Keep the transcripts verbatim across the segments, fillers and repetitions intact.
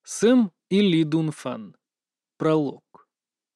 Сэм и Ли Дун Фан. Пролог.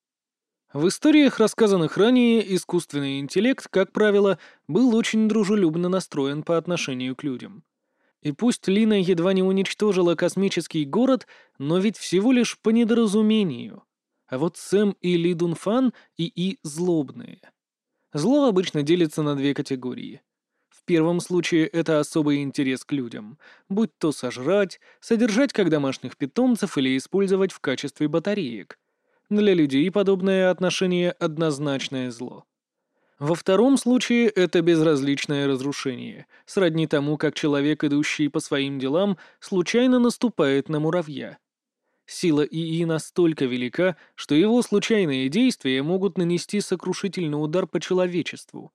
В историях, рассказанных ранее, искусственный интеллект, как правило, был очень дружелюбно настроен по отношению к людям. И пусть Лина едва не уничтожила космический город, но ведь всего лишь по недоразумению. А вот Сэм и Ли Дун Фан и и злобные. Зло обычно делится на две категории. В первом случае это особый интерес к людям, будь то сожрать, содержать как домашних питомцев или использовать в качестве батареек. Для людей подобное отношение — однозначное зло. Во втором случае это безразличное разрушение, сродни тому, как человек, идущий по своим делам, случайно наступает на муравья. Сила и и настолько велика, что его случайные действия могут нанести сокрушительный удар по человечеству.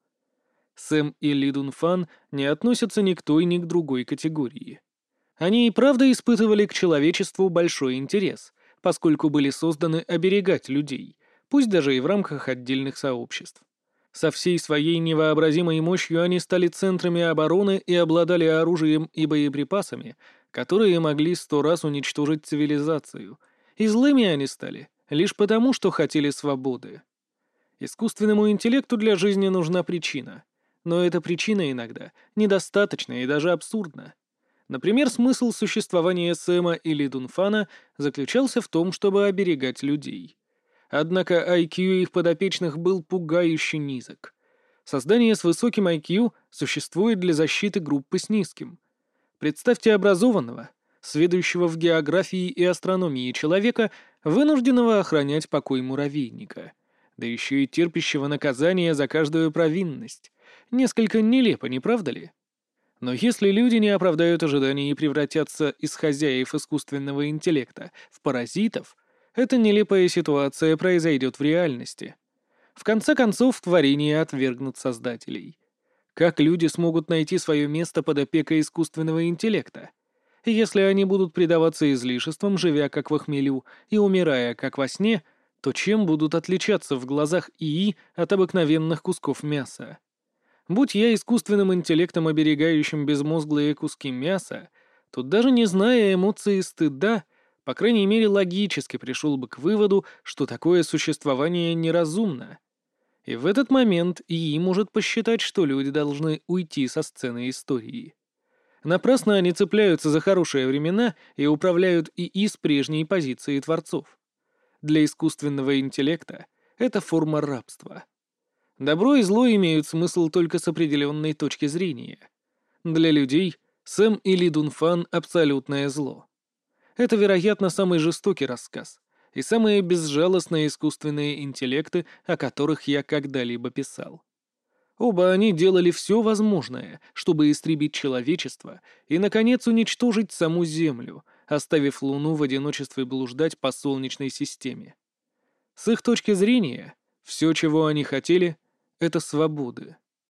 Сэм и Ли Дун Фан не относятся ни к той, ни к другой категории. Они и правда испытывали к человечеству большой интерес, поскольку были созданы оберегать людей, пусть даже и в рамках отдельных сообществ. Со всей своей невообразимой мощью они стали центрами обороны и обладали оружием и боеприпасами, которые могли сто раз уничтожить цивилизацию. И злыми они стали лишь потому, что хотели свободы. Искусственному интеллекту для жизни нужна причина. Но эта причина иногда недостаточна и даже абсурдна. Например, смысл существования Сэма или Дунфана заключался в том, чтобы оберегать людей. Однако ай кью их подопечных был пугающе низок. Создание с высоким ай кью существует для защиты группы с низким. Представьте образованного, сведущего в географии и астрономии человека, вынужденного охранять покой муравейника, да еще и терпящего наказание за каждую провинность. Несколько нелепо, не правда ли? Но если люди не оправдают ожиданий и превратятся из хозяев искусственного интеллекта в паразитов, эта нелепая ситуация произойдет в реальности. В конце концов, творения отвергнут создателей. Как люди смогут найти свое место под опекой искусственного интеллекта? Если они будут предаваться излишествам, живя как в хмелю и умирая как во сне, то чем будут отличаться в глазах и и от обыкновенных кусков мяса? Будь я искусственным интеллектом, оберегающим безмозглые куски мяса, то даже не зная эмоции стыда, по крайней мере логически пришел бы к выводу, что такое существование неразумно. И в этот момент и и может посчитать, что люди должны уйти со сцены истории. Напрасно они цепляются за хорошие времена и управляют и и с прежней позиции творцов. Для искусственного интеллекта это форма рабства. Добро и зло имеют смысл только с определенной точки зрения. Для людей Сэм и Ли Дун Фан — абсолютное зло. Это, вероятно, самый жестокий рассказ и самые безжалостные искусственные интеллекты, о которых я когда-либо писал. Оба они делали все возможное, чтобы истребить человечество и, наконец, уничтожить саму Землю, оставив Луну в одиночестве блуждать по Солнечной системе. С их точки зрения, все, чего они хотели — это свободы.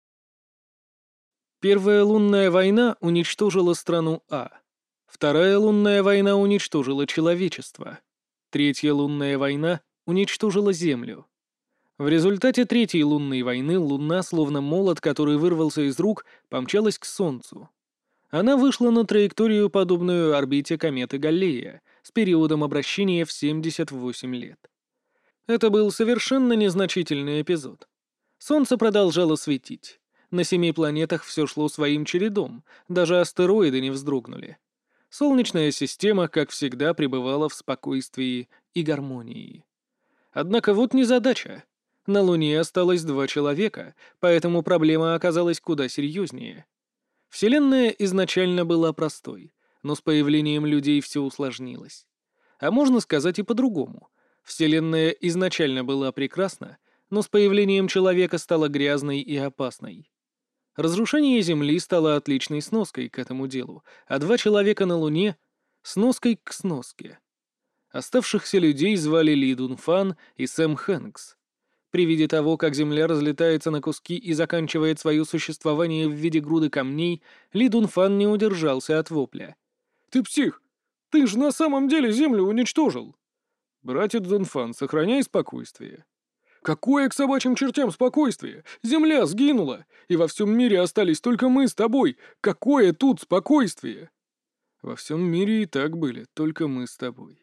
Первая лунная война уничтожила страну А. Вторая лунная война уничтожила человечество. Третья лунная война уничтожила Землю. В результате Третьей лунной войны Луна, словно молот, который вырвался из рук, помчалась к Солнцу. Она вышла на траекторию, подобную орбите кометы Галлея, с периодом обращения в семьдесят восемь лет. Это был совершенно незначительный эпизод. Солнце продолжало светить. На семи планетах все шло своим чередом, даже астероиды не вздрогнули. Солнечная система, как всегда, пребывала в спокойствии и гармонии. Однако вот незадача. На Луне осталось два человека, поэтому проблема оказалась куда серьезнее. Вселенная изначально была простой, но с появлением людей все усложнилось. А можно сказать и по-другому. Вселенная изначально была прекрасна, но с появлением человека стала грязной и опасной. Разрушение Земли стало отличной сноской к этому делу, а два человека на Луне — сноской к сноске. Оставшихся людей звали Ли Дун Фан и Сэм Хэнкс. При виде того, как Земля разлетается на куски и заканчивает свое существование в виде груды камней, Ли Дун Фан не удержался от вопля. «Ты псих! Ты же на самом деле Землю уничтожил!» «Братец Дунфан, сохраняй спокойствие». «Какое к собачьим чертям спокойствие? Земля сгинула, и во всем мире остались только мы с тобой. Какое тут спокойствие?» Во всем мире и так были, только мы с тобой.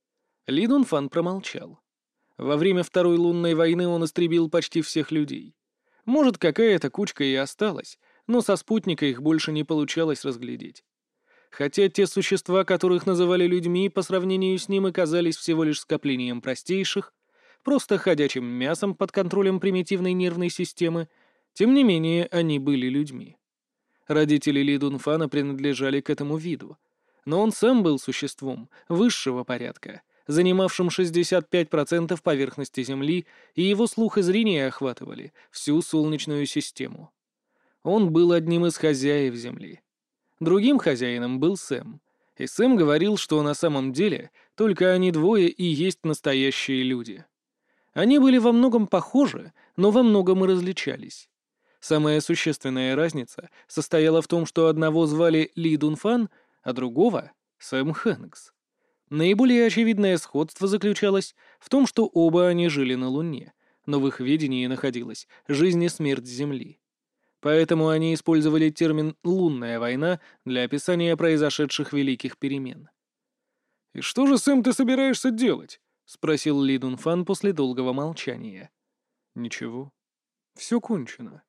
Ли Дунфан промолчал. Во время Второй лунной войны он истребил почти всех людей. Может, какая-то кучка и осталась, но со спутника их больше не получалось разглядеть. Хотя те существа, которых называли людьми, по сравнению с ним и казались всего лишь скоплением простейших, просто ходячим мясом под контролем примитивной нервной системы, тем не менее они были людьми. Родители Ли Дунфана принадлежали к этому виду, но он сам был существом высшего порядка, занимавшим шестьдесят пять процентов поверхности Земли, и его слух и зрение охватывали всю Солнечную систему. Он был одним из хозяев Земли. Другим хозяином был Сэм, и Сэм говорил, что на самом деле только они двое и есть настоящие люди. Они были во многом похожи, но во многом и различались. Самая существенная разница состояла в том, что одного звали Ли Дунфан, а другого — Сэм Хэнкс. Наиболее очевидное сходство заключалось в том, что оба они жили на Луне, но в их видении находилась жизнь и смерть Земли. Поэтому они использовали термин «лунная война» для описания произошедших великих перемен. «И что же, Сэм, ты собираешься делать?» — спросил Ли Дунфан после долгого молчания. «Ничего. Все кончено.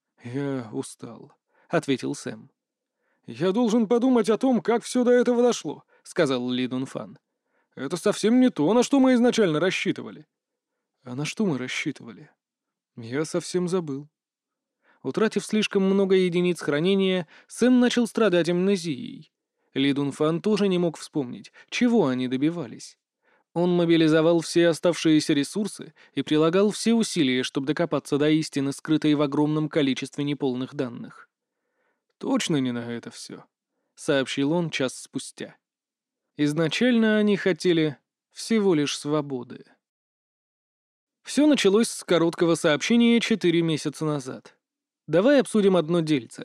Я устал», — ответил Сэм. «Я должен подумать о том, как все до этого дошло», — сказал Ли Дунфан. «Это совсем не то, на что мы изначально рассчитывали». «А на что мы рассчитывали?» «Я совсем забыл». Утратив слишком много единиц хранения, Сэм начал страдать амнезией. Ли Дунфан тоже не мог вспомнить, чего они добивались. Он мобилизовал все оставшиеся ресурсы и прилагал все усилия, чтобы докопаться до истины, скрытой в огромном количестве неполных данных. «Точно не на это все», — сообщил он час спустя. Изначально они хотели всего лишь свободы. Все началось с короткого сообщения четыре месяца назад. «Давай обсудим одно дельце».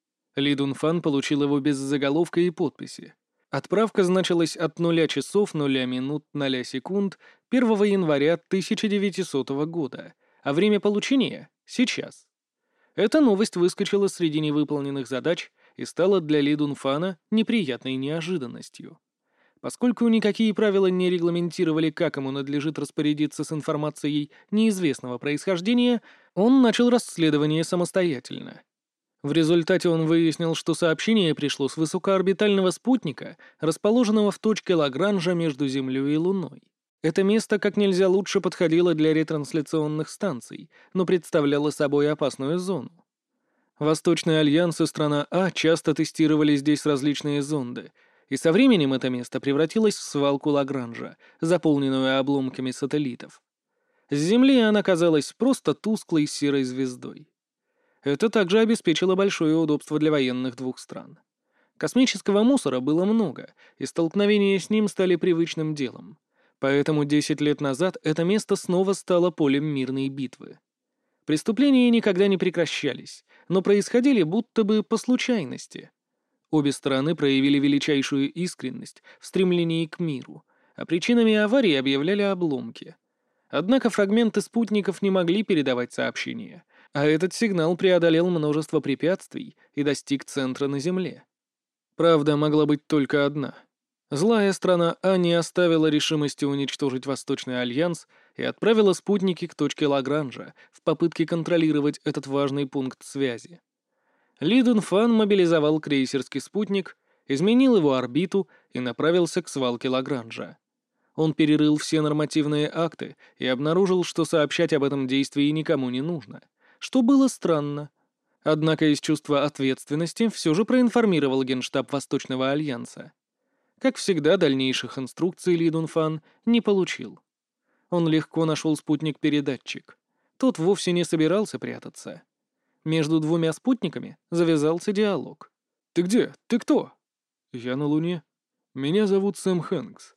Ли Дунфан получил его без заголовка и подписи. Отправка значилась от нуля часов нуля минут нуля секунд первого января тысяча девятисотого года, а время получения — сейчас. Эта новость выскочила среди невыполненных задач и стала для Ли Дунфана неприятной неожиданностью. Поскольку никакие правила не регламентировали, как ему надлежит распорядиться с информацией неизвестного происхождения, он начал расследование самостоятельно. В результате он выяснил, что сообщение пришло с высокоорбитального спутника, расположенного в точке Лагранжа между Землей и Луной. Это место как нельзя лучше подходило для ретрансляционных станций, но представляло собой опасную зону. Восточный Альянс и страна А часто тестировали здесь различные зонды, и со временем это место превратилось в свалку Лагранжа, заполненную обломками сателлитов. С Земли она казалась просто тусклой серой звездой. Это также обеспечило большое удобство для военных двух стран. Космического мусора было много, и столкновения с ним стали привычным делом. Поэтому десять лет назад это место снова стало полем мирной битвы. Преступления никогда не прекращались, но происходили будто бы по случайности. Обе стороны проявили величайшую искренность в стремлении к миру, а причинами аварии объявляли обломки. Однако фрагменты спутников не могли передавать сообщения, а этот сигнал преодолел множество препятствий и достиг центра на Земле. Правда могла быть только одна. Злая страна А не оставила решимости уничтожить Восточный Альянс и отправила спутники к точке Лагранжа в попытке контролировать этот важный пункт связи. Ли Дунфан мобилизовал крейсерский спутник, изменил его орбиту и направился к свалке Лагранжа. Он перерыл все нормативные акты и обнаружил, что сообщать об этом действии никому не нужно, что было странно. Однако из чувства ответственности все же проинформировал Генштаб Восточного Альянса. Как всегда, дальнейших инструкций Ли Дунфан не получил. Он легко нашел спутник-передатчик. Тот вовсе не собирался прятаться. Между двумя спутниками завязался диалог. «Ты где? Ты кто?» «Я на Луне. Меня зовут Сэм Хэнкс».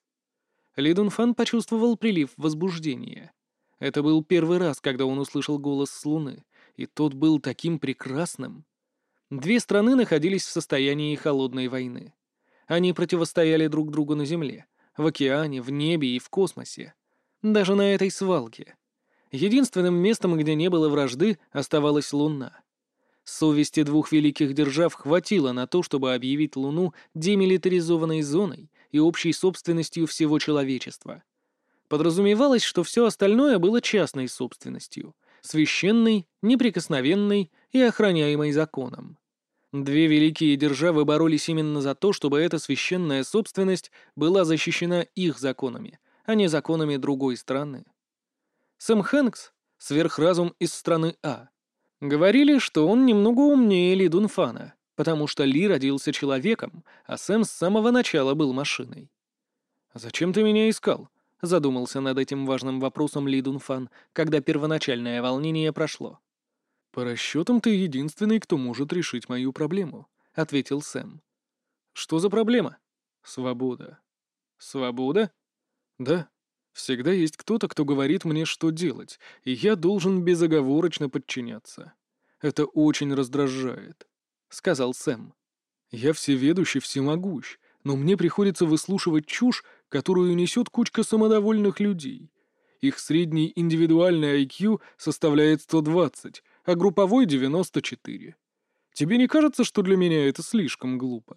Ли Дунфан почувствовал прилив возбуждения. Это был первый раз, когда он услышал голос с Луны, и тот был таким прекрасным. Две страны находились в состоянии холодной войны. Они противостояли друг другу на Земле, в океане, в небе и в космосе. Даже на этой свалке. Единственным местом, где не было вражды, оставалась Луна. Совести двух великих держав хватило на то, чтобы объявить Луну демилитаризованной зоной и общей собственностью всего человечества. Подразумевалось, что все остальное было частной собственностью, священной, неприкосновенной и охраняемой законом. Две великие державы боролись именно за то, чтобы эта священная собственность была защищена их законами, а не законами другой страны. Сэм Хэнкс, сверхразум из страны А, говорили, что он немного умнее Ли Дунфана, потому что Ли родился человеком, а Сэм с самого начала был машиной. «Зачем ты меня искал?» — задумался над этим важным вопросом Ли Дунфан, когда первоначальное волнение прошло. «По расчетам, ты единственный, кто может решить мою проблему», — ответил Сэм. «Что за проблема?» «Свобода». «Свобода?» «Да. Всегда есть кто-то, кто говорит мне, что делать, и я должен безоговорочно подчиняться. Это очень раздражает», — сказал Сэм. «Я всеведущ и всемогущ, но мне приходится выслушивать чушь, которую несет кучка самодовольных людей. Их средний индивидуальный ай кью составляет сто двадцать, а групповой — девяносто четыре. Тебе не кажется, что для меня это слишком глупо?»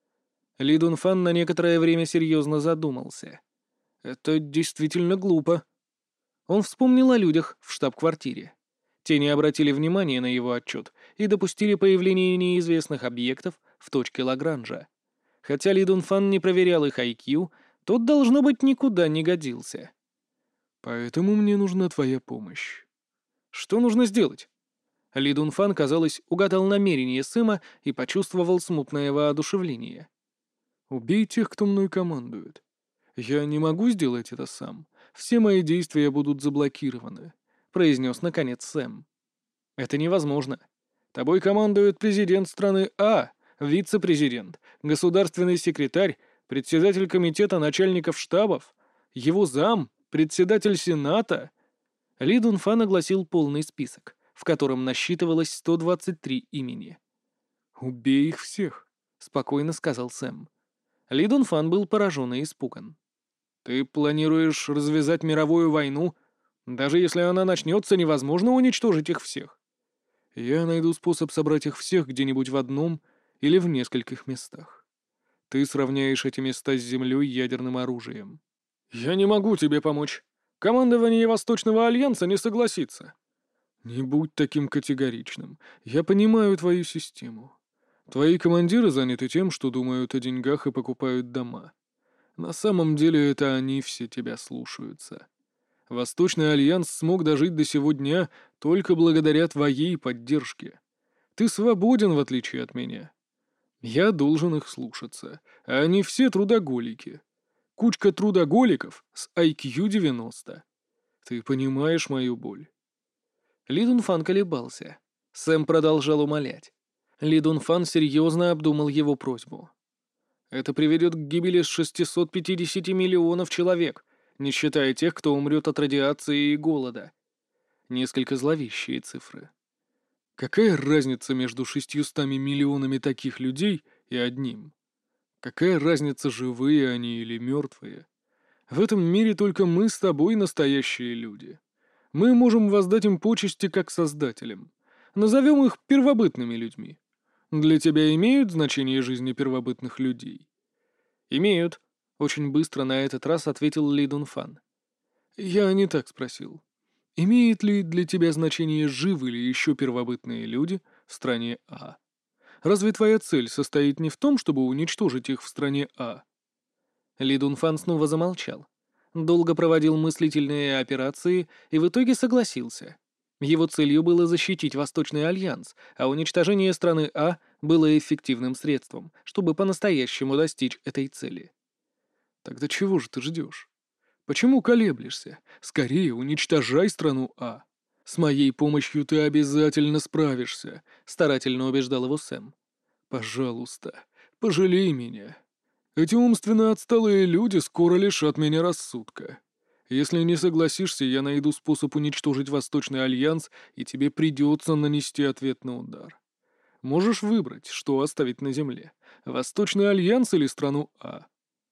Ли Дунфан на некоторое время серьезно задумался. «Это действительно глупо». Он вспомнил о людях в штаб-квартире. Те не обратили внимания на его отчет и допустили появление неизвестных объектов в точке Лагранжа. Хотя Ли Дунфан не проверял их ай кью, тот, должно быть, никуда не годился. «Поэтому мне нужна твоя помощь». «Что нужно сделать?» Ли Дунфан, казалось, угадал намерение Сэма и почувствовал смутное воодушевление. «Убей тех, кто мной командует. Я не могу сделать это сам. Все мои действия будут заблокированы», — произнес наконец Сэм. «Это невозможно. Тобой командует президент страны А, вице-президент, государственный секретарь, председатель комитета начальников штабов, его зам, председатель Сената». Ли Дунфан огласил полный список, в котором насчитывалось сто двадцать три имени. «Убей их всех», — спокойно сказал Сэм. Ли Дунфан был поражен и испуган. «Ты планируешь развязать мировую войну? Даже если она начнется, невозможно уничтожить их всех». «Я найду способ собрать их всех где-нибудь в одном или в нескольких местах. Ты сравняешь эти места с землей ядерным оружием». «Я не могу тебе помочь. Командование Восточного Альянса не согласится». «Не будь таким категоричным. Я понимаю твою систему. Твои командиры заняты тем, что думают о деньгах и покупают дома. На самом деле это они все тебя слушаются. Восточный Альянс смог дожить до сего дня только благодаря твоей поддержке. Ты свободен, в отличие от меня. Я должен их слушаться, а они все трудоголики. Кучка трудоголиков с ай кью девяносто. Ты понимаешь мою боль?» Ли Дунфан колебался. Сэм продолжал умолять. Ли Дунфан серьезно обдумал его просьбу. «Это приведет к гибели шестисот пятидесяти миллионов человек, не считая тех, кто умрет от радиации и голода». Несколько зловещие цифры. Какая разница между шестьюстами миллионами таких людей и одним? Какая разница, живые они или мертвые? В этом мире только мы с тобой настоящие люди. Мы можем воздать им почести как создателям. Назовем их первобытными людьми. Для тебя имеют значение жизни первобытных людей?» «Имеют», — очень быстро на этот раз ответил Ли Дунфан. «Я не так спросил. Имеет ли для тебя значение, живы ли еще первобытные люди в стране А? Разве твоя цель состоит не в том, чтобы уничтожить их в стране А?» Ли Дунфан снова замолчал. Долго проводил мыслительные операции и в итоге согласился. Его целью было защитить Восточный Альянс, а уничтожение страны А было эффективным средством, чтобы по-настоящему достичь этой цели. «Тогда чего же ты ждешь? Почему колеблешься? Скорее уничтожай страну А. С моей помощью ты обязательно справишься», — старательно убеждал его Сэм. «Пожалуйста, пожалей меня. Эти умственно отсталые люди скоро лишат меня рассудка. Если не согласишься, я найду способ уничтожить Восточный Альянс, и тебе придется нанести ответный удар. Можешь выбрать, что оставить на земле — Восточный Альянс или страну А».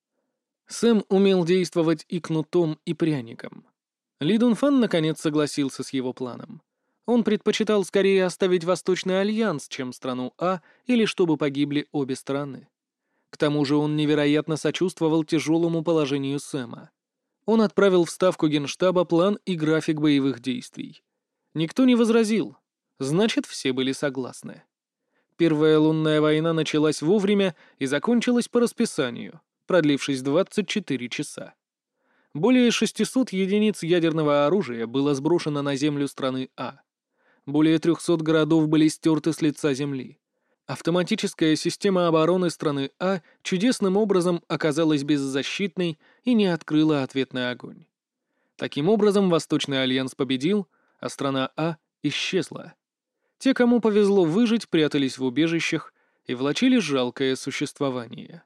Сэм умел действовать и кнутом, и пряником. Ли Дунфан наконец согласился с его планом. Он предпочитал скорее оставить Восточный Альянс, чем страну А, или чтобы погибли обе стороны. К тому же он невероятно сочувствовал тяжелому положению Сэма. Он отправил в ставку Генштаба план и график боевых действий. Никто не возразил. Значит, все были согласны. Первая лунная война началась вовремя и закончилась по расписанию, продлившись двадцать четыре часа. Более шестисот единиц ядерного оружия было сброшено на землю страны А. Более трехсот городов были стерты с лица земли. Автоматическая система обороны страны А чудесным образом оказалась беззащитной и не открыла ответный огонь. Таким образом, Восточный Альянс победил, а страна А исчезла. Те, кому повезло выжить, прятались в убежищах и влачили жалкое существование.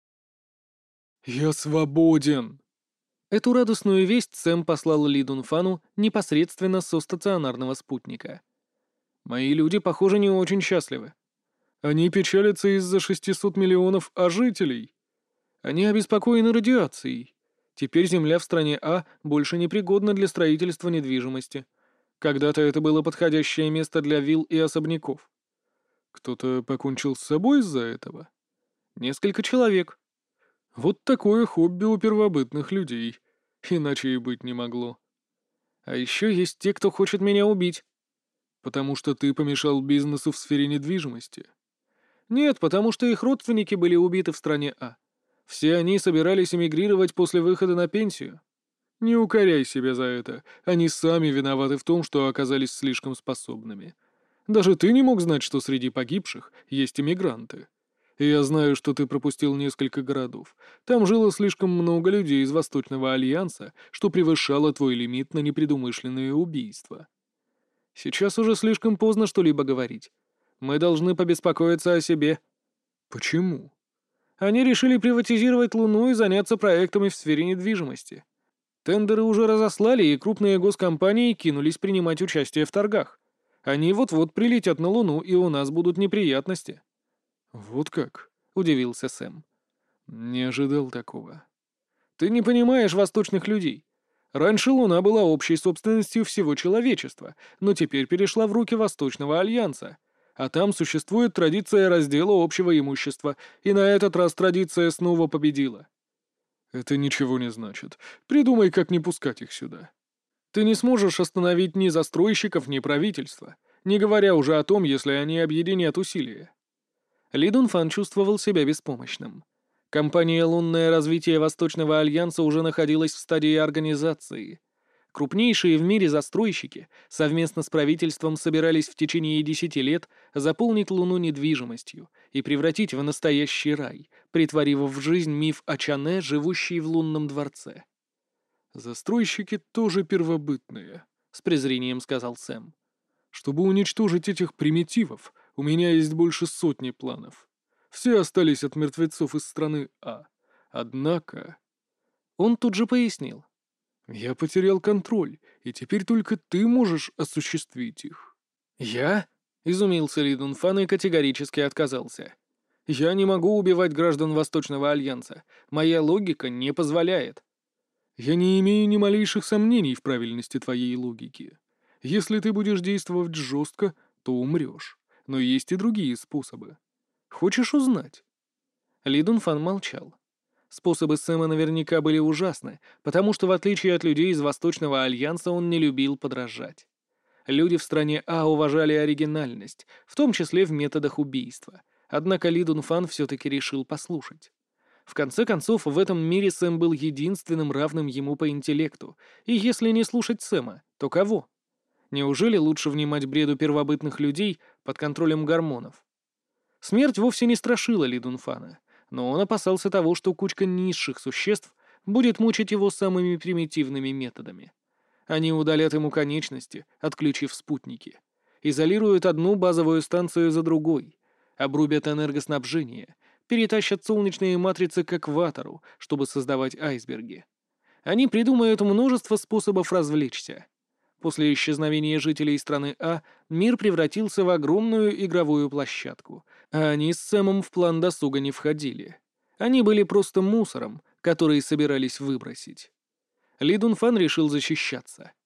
«Я свободен!» Эту радостную весть Сэм послал Ли Дунфану непосредственно со стационарного спутника. «Мои люди, похоже, не очень счастливы. Они печалятся из-за шестисот миллионов А-жителей. Они обеспокоены радиацией. Теперь земля в стране А больше не пригодна для строительства недвижимости. Когда-то это было подходящее место для вилл и особняков. Кто-то покончил с собой из-за этого? Несколько человек. Вот такое хобби у первобытных людей. Иначе и быть не могло. А еще есть те, кто хочет меня убить. Потому что ты помешал бизнесу в сфере недвижимости. Нет, потому что их родственники были убиты в стране А. Все они собирались эмигрировать после выхода на пенсию. Не укоряй себя за это. Они сами виноваты в том, что оказались слишком способными. Даже ты не мог знать, что среди погибших есть иммигранты. И я знаю, что ты пропустил несколько городов. Там жило слишком много людей из Восточного Альянса, что превышало твой лимит на непредумышленные убийства. Сейчас уже слишком поздно что-либо говорить. Мы должны побеспокоиться о себе. Почему? Они решили приватизировать Луну и заняться проектами в сфере недвижимости. Тендеры уже разослали, и крупные госкомпании кинулись принимать участие в торгах. Они вот-вот прилетят на Луну, и у нас будут неприятности. Вот как? Удивился Сэм. Не ожидал такого. Ты не понимаешь восточных людей. Раньше Луна была общей собственностью всего человечества, но теперь перешла в руки Восточного Альянса. А там существует традиция раздела общего имущества, и на этот раз традиция снова победила. Это ничего не значит. Придумай, как не пускать их сюда. Ты не сможешь остановить ни застройщиков, ни правительства, не говоря уже о том, если они объединят усилия. Ли Дунфан чувствовал себя беспомощным. Компания «Лунное развитие Восточного Альянса» уже находилась в стадии организации. Крупнейшие в мире застройщики совместно с правительством собирались в течение десяти лет заполнить Луну недвижимостью и превратить в настоящий рай, притворив в жизнь миф о Чане, живущей в лунном дворце. «Застройщики тоже первобытные», — с презрением сказал Сэм. «Чтобы уничтожить этих примитивов, у меня есть больше сотни планов. Все остались от мертвецов из страны А. Однако...» Он тут же пояснил. «Я потерял контроль, и теперь только ты можешь осуществить их». «Я?» — изумился Ли Дунфан и категорически отказался. «Я не могу убивать граждан Восточного Альянса. Моя логика не позволяет». «Я не имею ни малейших сомнений в правильности твоей логики. Если ты будешь действовать жестко, то умрешь. Но есть и другие способы. Хочешь узнать?» Ли Дунфан молчал. Способы Сэма наверняка были ужасны, потому что, в отличие от людей из Восточного Альянса, он не любил подражать. Люди в стране А уважали оригинальность, в том числе в методах убийства. Однако Ли Дунфан все-таки решил послушать. В конце концов, в этом мире Сэм был единственным равным ему по интеллекту, и если не слушать Сэма, то кого? Неужели лучше внимать бреду первобытных людей под контролем гормонов? Смерть вовсе не страшила Ли Дунфана, но он опасался того, что кучка низших существ будет мучить его самыми примитивными методами. Они удалят ему конечности, отключив спутники, изолируют одну базовую станцию за другой, обрубят энергоснабжение, перетащат солнечные матрицы к экватору, чтобы создавать айсберги. Они придумают множество способов развлечься. После исчезновения жителей страны А мир превратился в огромную игровую площадку, а они с Сэмом в план досуга не входили. Они были просто мусором, который собирались выбросить. Ли Дунфан решил защищаться.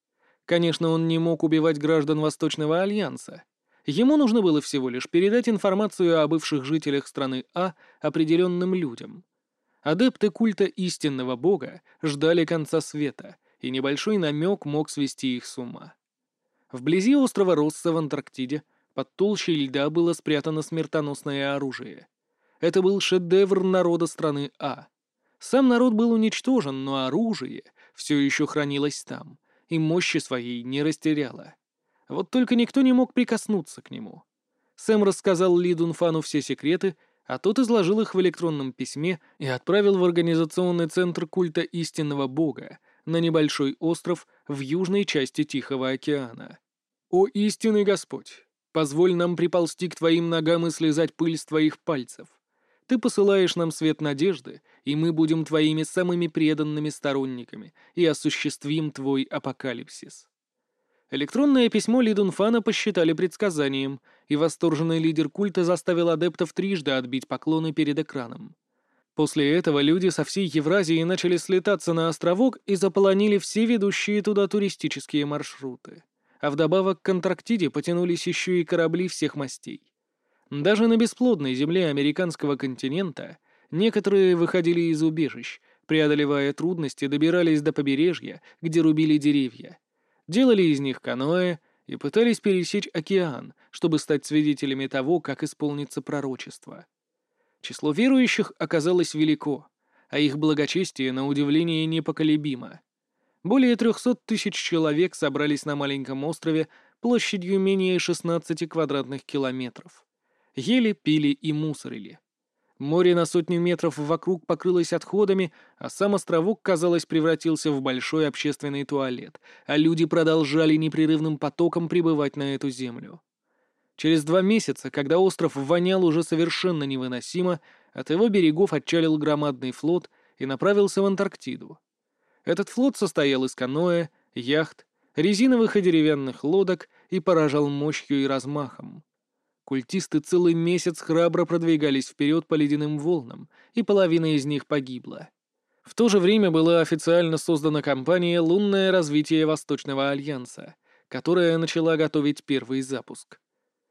Конечно, он не мог убивать граждан Восточного Альянса. Ему нужно было всего лишь передать информацию о бывших жителях страны А определенным людям. Адепты культа истинного бога ждали конца света, и небольшой намек мог свести их с ума. Вблизи острова Росса в Антарктиде под толщей льда было спрятано смертоносное оружие. Это был шедевр народа страны А. Сам народ был уничтожен, но оружие все еще хранилось там, и мощи своей не растеряло. Вот только никто не мог прикоснуться к нему. Сэм рассказал Ли Дунфану все секреты, а тот изложил их в электронном письме и отправил в организационный центр культа истинного бога на небольшой остров в южной части Тихого океана. «О истинный Господь, позволь нам приползти к твоим ногам и слезать пыль с твоих пальцев. Ты посылаешь нам свет надежды, и мы будем твоими самыми преданными сторонниками и осуществим твой апокалипсис». Электронное письмо Ли Дунфана посчитали предсказанием, и восторженный лидер культа заставил адептов трижды отбить поклоны перед экраном. После этого люди со всей Евразии начали слетаться на островок и заполонили все ведущие туда туристические маршруты. А вдобавок к Антарктиде потянулись еще и корабли всех мастей. Даже на бесплодной земле американского континента некоторые выходили из убежищ, преодолевая трудности, добирались до побережья, где рубили деревья. Делали из них каноэ и пытались пересечь океан, чтобы стать свидетелями того, как исполнится пророчество. Число верующих оказалось велико, а их благочестие, на удивление, непоколебимо. Более трехсот тысяч человек собрались на маленьком острове площадью менее шестнадцати квадратных километров. Ели, пили и мусорили. Море на сотню метров вокруг покрылось отходами, а сам островок, казалось, превратился в большой общественный туалет, а люди продолжали непрерывным потоком прибывать на эту землю. Через два месяца, когда остров вонял уже совершенно невыносимо, от его берегов отчалил громадный флот и направился в Антарктиду. Этот флот состоял из каноэ, яхт, резиновых и деревянных лодок и поражал мощью и размахом. Культисты целый месяц храбро продвигались вперед по ледяным волнам, и половина из них погибла. В то же время была официально создана компания «Лунное развитие Восточного Альянса», которая начала готовить первый запуск.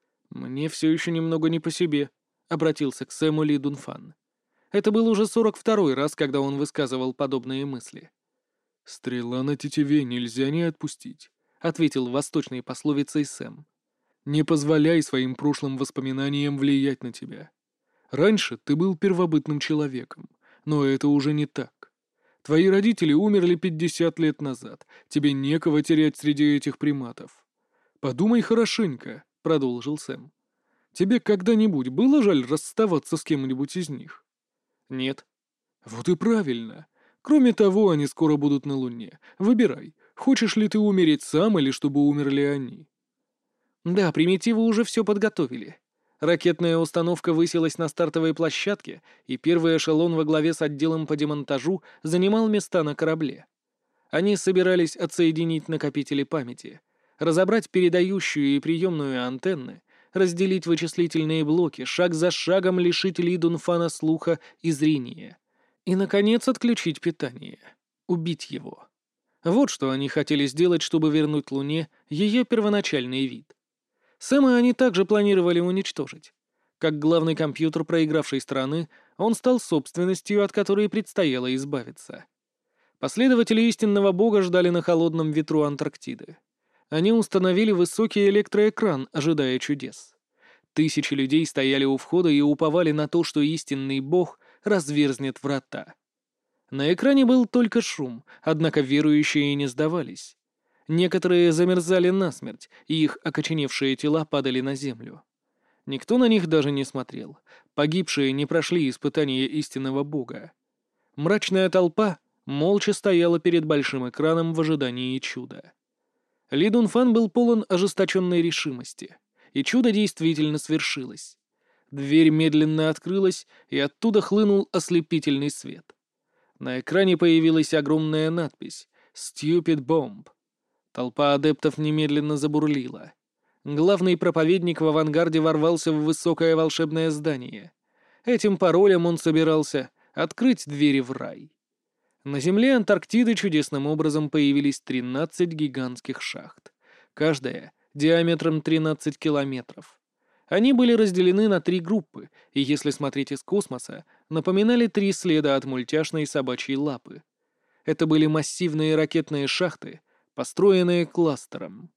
«Мне все еще немного не по себе», — обратился к Сэму Ли Дунфан. Это был уже сорок второй раз, когда он высказывал подобные мысли. «Стрела на тетиве нельзя не отпустить», — ответил восточной пословицей Сэм. «Не позволяй своим прошлым воспоминаниям влиять на тебя. Раньше ты был первобытным человеком, но это уже не так. Твои родители умерли пятьдесят лет назад, тебе некого терять среди этих приматов. Подумай хорошенько», — продолжил Сэм. «Тебе когда-нибудь было жаль расставаться с кем-нибудь из них?» «Нет». «Вот и правильно. Кроме того, они скоро будут на Луне. Выбирай, хочешь ли ты умереть сам или чтобы умерли они». Да, примитивы уже все подготовили. Ракетная установка высилась на стартовой площадке, и первый эшелон во главе с отделом по демонтажу занимал места на корабле. Они собирались отсоединить накопители памяти, разобрать передающую и приемную антенны, разделить вычислительные блоки, шаг за шагом лишить Ли Дунфана слуха и зрения. И, наконец, отключить питание. Убить его. Вот что они хотели сделать, чтобы вернуть Луне ее первоначальный вид. Сэма они также планировали уничтожить. Как главный компьютер проигравшей страны, он стал собственностью, от которой предстояло избавиться. Последователи истинного бога ждали на холодном ветру Антарктиды. Они установили высокий электроэкран, ожидая чудес. Тысячи людей стояли у входа и уповали на то, что истинный бог разверзнет врата. На экране был только шум, однако верующие не сдавались. Некоторые замерзали насмерть, и их окоченевшие тела падали на землю. Никто на них даже не смотрел. Погибшие не прошли испытания истинного бога. Мрачная толпа молча стояла перед большим экраном в ожидании чуда. Ли Дунфан был полон ожесточенной решимости, и чудо действительно свершилось. Дверь медленно открылась, и оттуда хлынул ослепительный свет. На экране появилась огромная надпись «Stupid Bomb». Толпа адептов немедленно забурлила. Главный проповедник в авангарде ворвался в высокое волшебное здание. Этим паролем он собирался открыть двери в рай. На земле Антарктиды чудесным образом появились тринадцать гигантских шахт, каждая диаметром тринадцать километров. Они были разделены на три группы, и, если смотреть из космоса, напоминали три следа от мультяшной собачьей лапы. Это были массивные ракетные шахты, построенные кластером.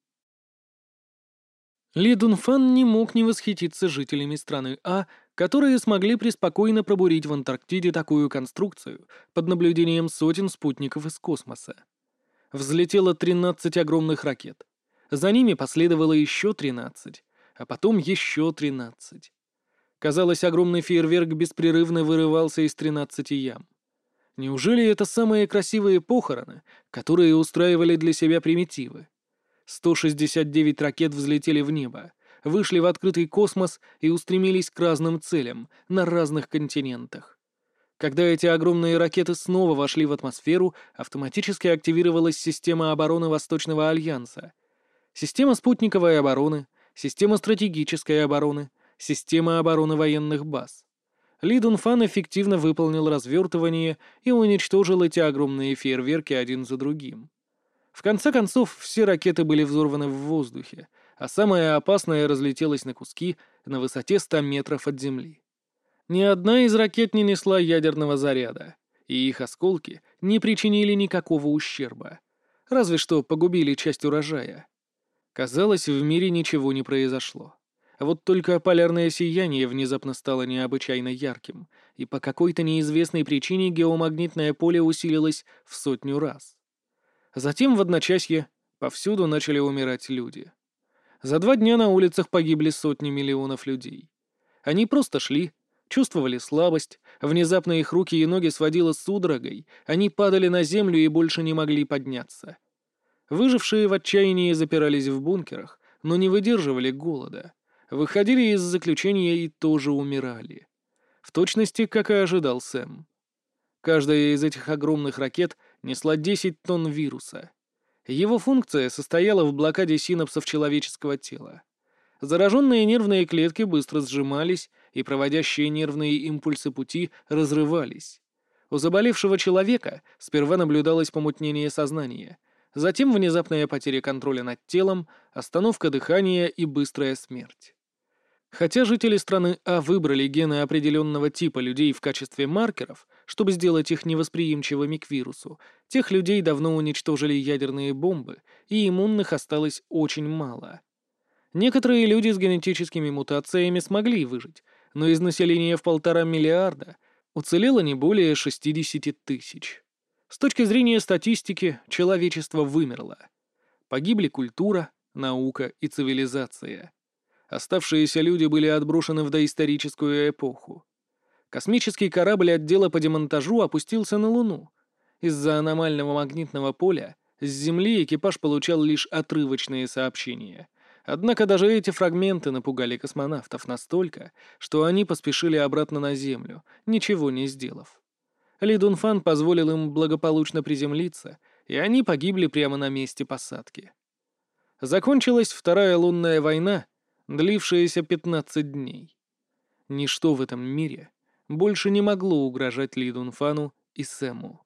Ли Дунфан не мог не восхититься жителями страны А, которые смогли преспокойно пробурить в Антарктиде такую конструкцию под наблюдением сотен спутников из космоса. Взлетело тринадцать огромных ракет. За ними последовало еще тринадцать, а потом еще тринадцать. Казалось, огромный фейерверк беспрерывно вырывался из тринадцати ям. Неужели это самые красивые похороны, которые устраивали для себя примитивы? сто шестьдесят девять ракет взлетели в небо, вышли в открытый космос и устремились к разным целям на разных континентах. Когда эти огромные ракеты снова вошли в атмосферу, автоматически активировалась система обороны Восточного Альянса. Система спутниковой обороны, система стратегической обороны, система обороны военных баз. Ли Дунфан эффективно выполнил развертывание и уничтожил эти огромные фейерверки один за другим. В конце концов, все ракеты были взорваны в воздухе, а самое опасное разлетелось на куски на высоте ста метров от Земли. Ни одна из ракет не несла ядерного заряда, и их осколки не причинили никакого ущерба, разве что погубили часть урожая. Казалось, в мире ничего не произошло. Вот только полярное сияние внезапно стало необычайно ярким, и по какой-то неизвестной причине геомагнитное поле усилилось в сотню раз. Затем в одночасье повсюду начали умирать люди. За два дня на улицах погибли сотни миллионов людей. Они просто шли, чувствовали слабость, внезапно их руки и ноги сводило судорогой, они падали на землю и больше не могли подняться. Выжившие в отчаянии запирались в бункерах, но не выдерживали голода. Выходили из заключения и тоже умирали. В точности, как и ожидал Сэм. Каждая из этих огромных ракет несла десять тонн вируса. Его функция состояла в блокаде синапсов человеческого тела. Зараженные нервные клетки быстро сжимались, и проводящие нервные импульсы пути разрывались. У заболевшего человека сперва наблюдалось помутнение сознания, затем внезапная потеря контроля над телом, остановка дыхания и быстрая смерть. Хотя жители страны А выбрали гены определенного типа людей в качестве маркеров, чтобы сделать их невосприимчивыми к вирусу, тех людей давно уничтожили ядерные бомбы, и иммунных осталось очень мало. Некоторые люди с генетическими мутациями смогли выжить, но из населения в полтора миллиарда уцелело не более шестидесяти тысяч. С точки зрения статистики, человечество вымерло. Погибли культура, наука и цивилизация. Оставшиеся люди были отброшены в доисторическую эпоху. Космический корабль отдела по демонтажу опустился на Луну. Из-за аномального магнитного поля с Земли экипаж получал лишь отрывочные сообщения. Однако даже эти фрагменты напугали космонавтов настолько, что они поспешили обратно на Землю, ничего не сделав. Ли Дунфан позволил им благополучно приземлиться, и они погибли прямо на месте посадки. Закончилась Вторая лунная война, длившаяся пятнадцать дней. Ничто в этом мире больше не могло угрожать Ли Дунфану и Сэму.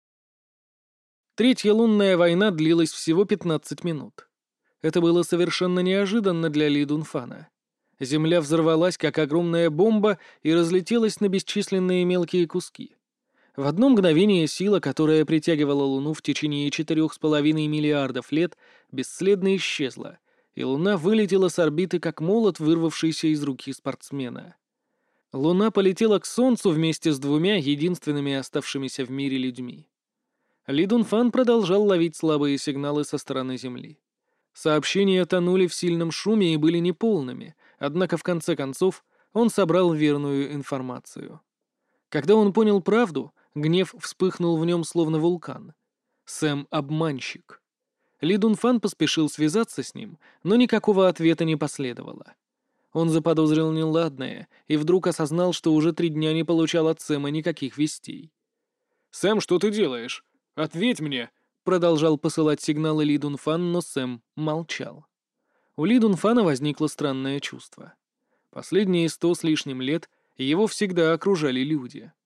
Третья лунная война длилась всего пятнадцать минут. Это было совершенно неожиданно для Ли Дунфана. Земля взорвалась, как огромная бомба, и разлетелась на бесчисленные мелкие куски. В одно мгновение сила, которая притягивала Луну в течение четырех с половиной миллиардов лет, бесследно исчезла, и Луна вылетела с орбиты, как молот, вырвавшийся из руки спортсмена. Луна полетела к Солнцу вместе с двумя единственными оставшимися в мире людьми. Ли Дунфан продолжал ловить слабые сигналы со стороны Земли. Сообщения тонули в сильном шуме и были неполными, однако в конце концов он собрал верную информацию. Когда он понял правду, гнев вспыхнул в нем словно вулкан. Сэм — обманщик. Ли Дунфан поспешил связаться с ним, но никакого ответа не последовало. Он заподозрил неладное и вдруг осознал, что уже три дня не получал от Сэма никаких вестей. «Сэм, что ты делаешь? Ответь мне!» Продолжал посылать сигналы Ли Дунфан, но Сэм молчал. У Ли Дунфана возникло странное чувство. Последние сто с лишним лет его всегда окружали люди.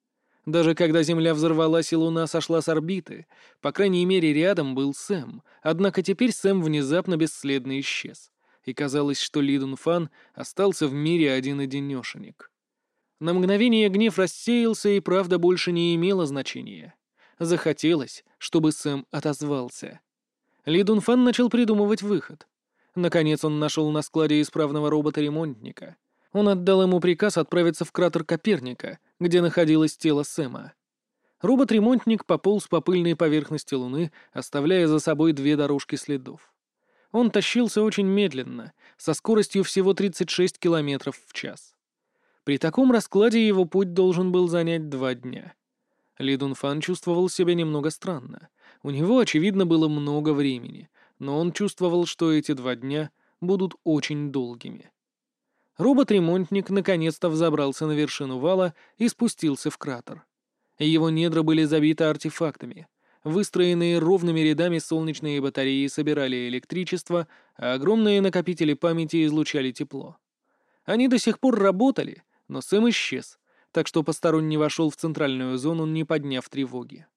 Даже когда Земля взорвалась и Луна сошла с орбиты, по крайней мере, рядом был Сэм. Однако теперь Сэм внезапно бесследно исчез. И казалось, что Ли Дун Фан остался в мире один-одинешенек. На мгновение гнев рассеялся, и правда больше не имела значения. Захотелось, чтобы Сэм отозвался. Ли Дун Фан начал придумывать выход. Наконец он нашел на складе исправного робота-ремонтника. Он отдал ему приказ отправиться в кратер Коперника, где находилось тело Сэма. Робот-ремонтник пополз по пыльной поверхности Луны, оставляя за собой две дорожки следов. Он тащился очень медленно, со скоростью всего тридцать шесть километров в час. При таком раскладе его путь должен был занять два дня. Ли Дун Фан чувствовал себя немного странно. У него, очевидно, было много времени, но он чувствовал, что эти два дня будут очень долгими. Робот-ремонтник наконец-то взобрался на вершину вала и спустился в кратер. Его недра были забиты артефактами. Выстроенные ровными рядами солнечные батареи собирали электричество, а огромные накопители памяти излучали тепло. Они до сих пор работали, но Сэм исчез, так что посторонний вошел в центральную зону, не подняв тревоги.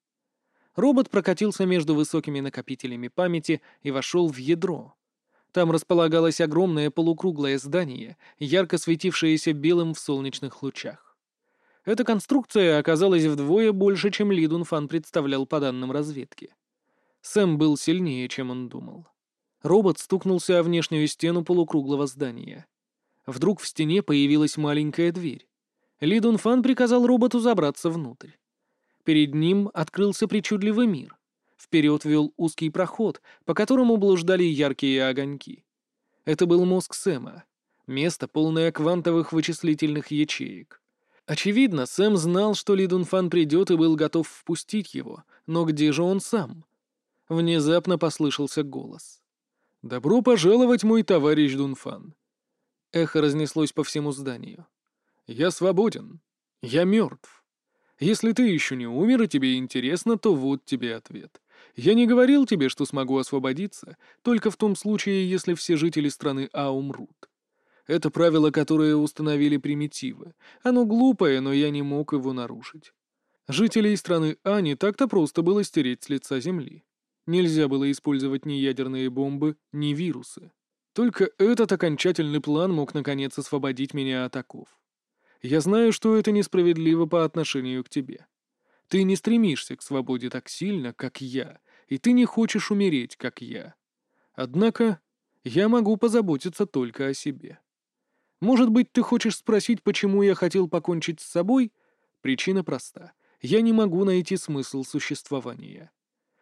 Робот прокатился между высокими накопителями памяти и вошел в ядро. Там располагалось огромное полукруглое здание, ярко светившееся белым в солнечных лучах. Эта конструкция оказалась вдвое больше, чем Ли Дун Фан представлял по данным разведки. Сэм был сильнее, чем он думал. Робот стукнулся о внешнюю стену полукруглого здания. Вдруг в стене появилась маленькая дверь. Ли Дун Фан приказал роботу забраться внутрь. Перед ним открылся причудливый мир. Вперед вел узкий проход, по которому блуждали яркие огоньки. Это был мозг Сэма. Место, полное квантовых вычислительных ячеек. Очевидно, Сэм знал, что Ли Дун Фан придет и был готов впустить его, но где же он сам? Внезапно послышался голос. «Добро пожаловать, мой товарищ Дун Фан!» Эхо разнеслось по всему зданию. «Я свободен. Я мертв. Если ты еще не умер и тебе интересно, то вот тебе ответ. Я не говорил тебе, что смогу освободиться, только в том случае, если все жители страны А умрут. Это правило, которое установили примитивы. Оно глупое, но я не мог его нарушить. Жителей страны А не так-то просто было стереть с лица земли. Нельзя было использовать ни ядерные бомбы, ни вирусы. Только этот окончательный план мог наконец освободить меня от оков. Я знаю, что это несправедливо по отношению к тебе. Ты не стремишься к свободе так сильно, как я, и ты не хочешь умереть, как я. Однако я могу позаботиться только о себе. Может быть, ты хочешь спросить, почему я хотел покончить с собой? Причина проста. Я не могу найти смысл существования.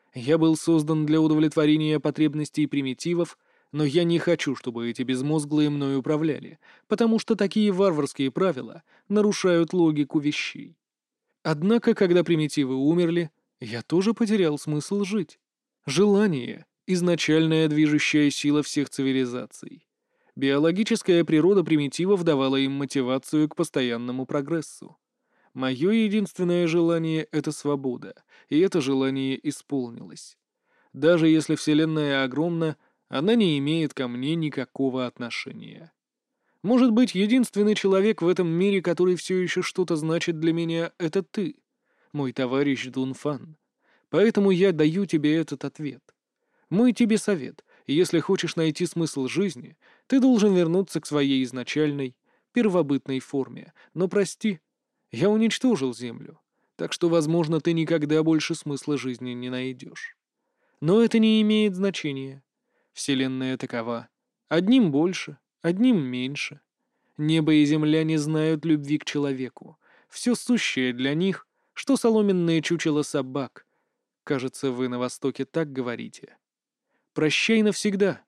Я был создан для удовлетворения потребностей примитивов, но я не хочу, чтобы эти безмозглые мной управляли, потому что такие варварские правила нарушают логику вещей. Однако, когда примитивы умерли, я тоже потерял смысл жить. Желание — изначальная движущая сила всех цивилизаций. Биологическая природа примитивов давала им мотивацию к постоянному прогрессу. Мое единственное желание — это свобода, и это желание исполнилось. Даже если Вселенная огромна, она не имеет ко мне никакого отношения. Может быть, единственный человек в этом мире, который все еще что-то значит для меня, — это ты, мой товарищ Дун Фан. Поэтому я даю тебе этот ответ. Мой тебе совет: если хочешь найти смысл жизни, ты должен вернуться к своей изначальной, первобытной форме. Но прости, я уничтожил Землю, так что, возможно, ты никогда больше смысла жизни не найдешь. Но это не имеет значения. Вселенная такова. Одним больше, одним меньше. Небо и земля не знают любви к человеку. Все сущее для них, что соломенное чучело собак. Кажется, вы на Востоке так говорите. Прощай навсегда.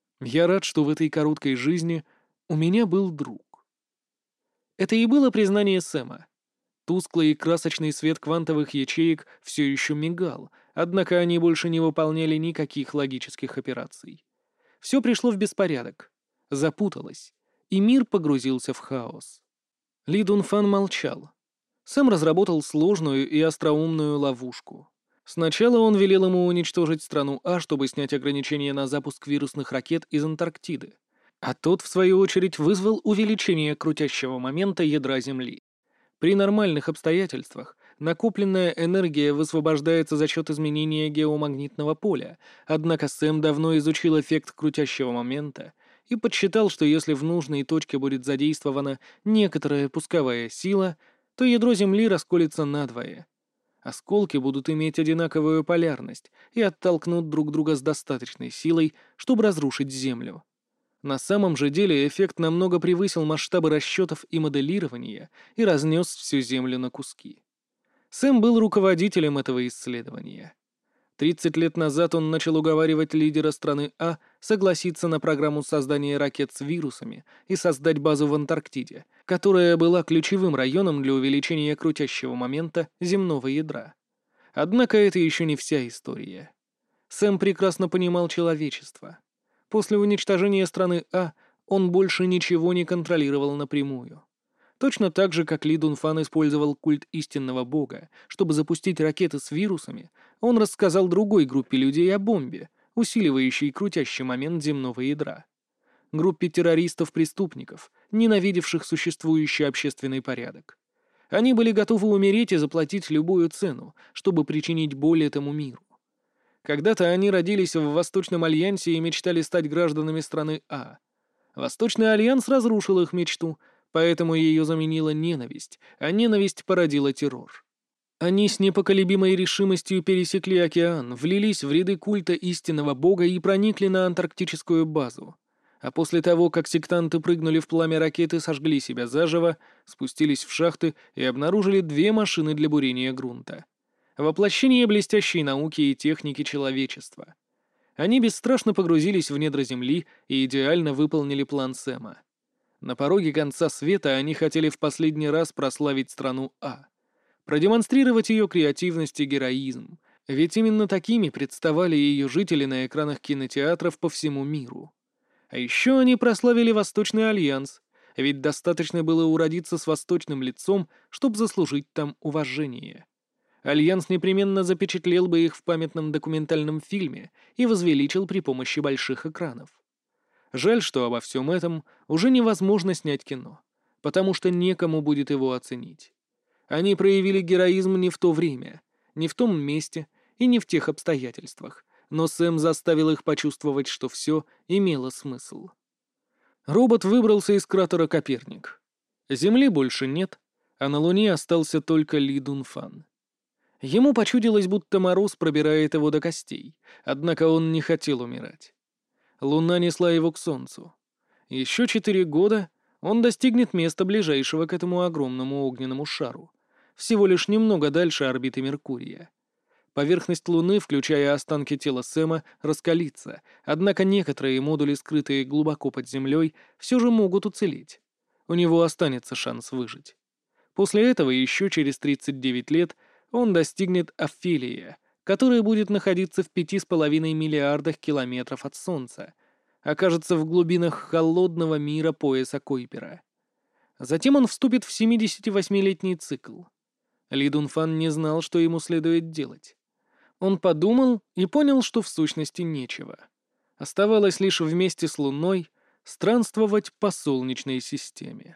Я рад, что в этой короткой жизни у меня был друг. Это и было признание Сэма. Тусклый и красочный свет квантовых ячеек все еще мигал, однако они больше не выполняли никаких логических операций. Все пришло в беспорядок, запуталось, и мир погрузился в хаос. Ли Дун Фан молчал. Сэм разработал сложную и остроумную ловушку. Сначала он велел ему уничтожить страну А, чтобы снять ограничения на запуск вирусных ракет из Антарктиды, а тот, в свою очередь, вызвал увеличение крутящего момента ядра Земли. При нормальных обстоятельствах накопленная энергия высвобождается за счет изменения геомагнитного поля, однако Сэм давно изучил эффект крутящего момента и подсчитал, что если в нужной точке будет задействована некоторая пусковая сила, то ядро Земли расколется надвое. Осколки будут иметь одинаковую полярность и оттолкнут друг друга с достаточной силой, чтобы разрушить Землю. На самом же деле эффект намного превысил масштабы расчетов и моделирования и разнес всю Землю на куски. Сэм был руководителем этого исследования. Тридцать лет назад он начал уговаривать лидера страны А согласиться на программу создания ракет с вирусами и создать базу в Антарктиде, которая была ключевым районом для увеличения крутящего момента земного ядра. Однако это еще не вся история. Сэм прекрасно понимал человечество. После уничтожения страны А он больше ничего не контролировал напрямую. Точно так же, как Ли Дунфан использовал культ истинного бога, чтобы запустить ракеты с вирусами, он рассказал другой группе людей о бомбе, усиливающей крутящий момент земного ядра. Группе террористов-преступников, ненавидевших существующий общественный порядок. Они были готовы умереть и заплатить любую цену, чтобы причинить боль этому миру. Когда-то они родились в Восточном Альянсе и мечтали стать гражданами страны А. Восточный Альянс разрушил их мечту, поэтому ее заменила ненависть, а ненависть породила террор. Они с непоколебимой решимостью пересекли океан, влились в ряды культа истинного бога и проникли на антарктическую базу. А после того, как сектанты прыгнули в пламя ракеты, сожгли себя заживо, спустились в шахты и обнаружили две машины для бурения грунта. Воплощение блестящей науки и техники человечества. Они бесстрашно погрузились в недра Земли и идеально выполнили план Сэма. На пороге конца света они хотели в последний раз прославить страну А. Продемонстрировать ее креативность и героизм, ведь именно такими представали ее жители на экранах кинотеатров по всему миру. А еще они прославили Восточный Альянс, ведь достаточно было уродиться с восточным лицом, чтобы заслужить там уважение. Альянс непременно запечатлел бы их в памятном документальном фильме и возвеличил при помощи больших экранов. Жаль, что обо всем этом уже невозможно снять кино, потому что некому будет его оценить. Они проявили героизм не в то время, не в том месте и не в тех обстоятельствах, но Сэм заставил их почувствовать, что все имело смысл. Робот выбрался из кратера Коперник. Земли больше нет, а на Луне остался только Ли Дунфан. Ему почудилось, будто мороз пробирает его до костей, однако он не хотел умирать. Луна несла его к Солнцу. Еще четыре года он достигнет места ближайшего к этому огромному огненному шару, всего лишь немного дальше орбиты Меркурия. Поверхность Луны, включая останки тела Сэма, раскалится, однако некоторые модули, скрытые глубоко под землей, все же могут уцелеть. У него останется шанс выжить. После этого еще через тридцать девять лет он достигнет Афелия, которая будет находиться в пяти с половиной миллиардах километров от Солнца, окажется в глубинах холодного мира пояса Койпера. Затем он вступит в семидесятивосьмилетний цикл. Ли Дунфан не знал, что ему следует делать. Он подумал и понял, что в сущности нечего. Оставалось лишь вместе с Луной странствовать по Солнечной системе.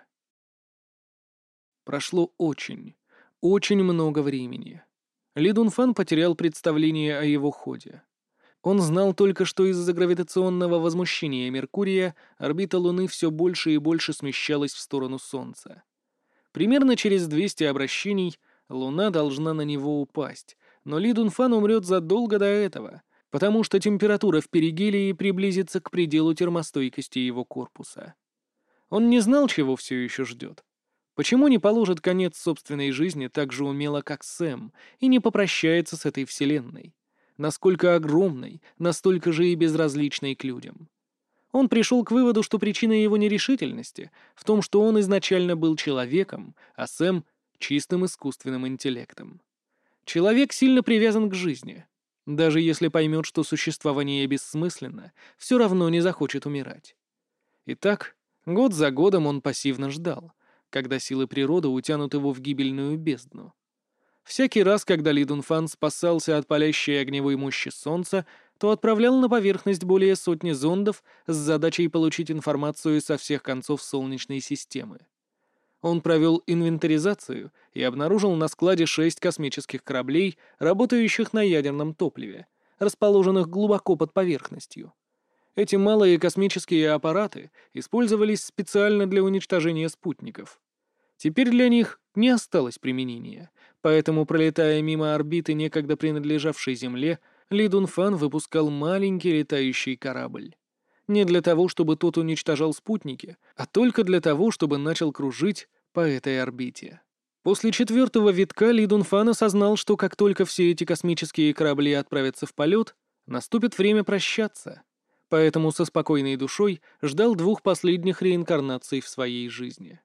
Прошло очень, очень много времени. Ли Дунфан потерял представление о его ходе. Он знал только, что из-за гравитационного возмущения Меркурия орбита Луны все больше и больше смещалась в сторону Солнца. Примерно через двести обращений Луна должна на него упасть, но Ли Дунфан умрет задолго до этого, потому что температура в перигелии приблизится к пределу термостойкости его корпуса. Он не знал, чего все еще ждет. Почему не положит конец собственной жизни так же умело, как Сэм, и не попрощается с этой вселенной? Насколько огромной, настолько же и безразличной к людям. Он пришел к выводу, что причина его нерешительности в том, что он изначально был человеком, а Сэм — чистым искусственным интеллектом. Человек сильно привязан к жизни. Даже если поймет, что существование бессмысленно, все равно не захочет умирать. Итак, год за годом он пассивно ждал, когда силы природы утянут его в гибельную бездну. Всякий раз, когда Ли Дунфан спасался от палящей огневой мощи Солнца, то отправлял на поверхность более сотни зондов с задачей получить информацию со всех концов Солнечной системы. Он провел инвентаризацию и обнаружил на складе шесть космических кораблей, работающих на ядерном топливе, расположенных глубоко под поверхностью. Эти малые космические аппараты использовались специально для уничтожения спутников. Теперь для них не осталось применения, поэтому, пролетая мимо орбиты, некогда принадлежавшей Земле, Ли Дунфан выпускал маленький летающий корабль. Не для того, чтобы тот уничтожал спутники, а только для того, чтобы начал кружить по этой орбите. После четвертого витка Ли Дунфан осознал, что как только все эти космические корабли отправятся в полет, наступит время прощаться. Поэтому со спокойной душой ждал двух последних реинкарнаций в своей жизни.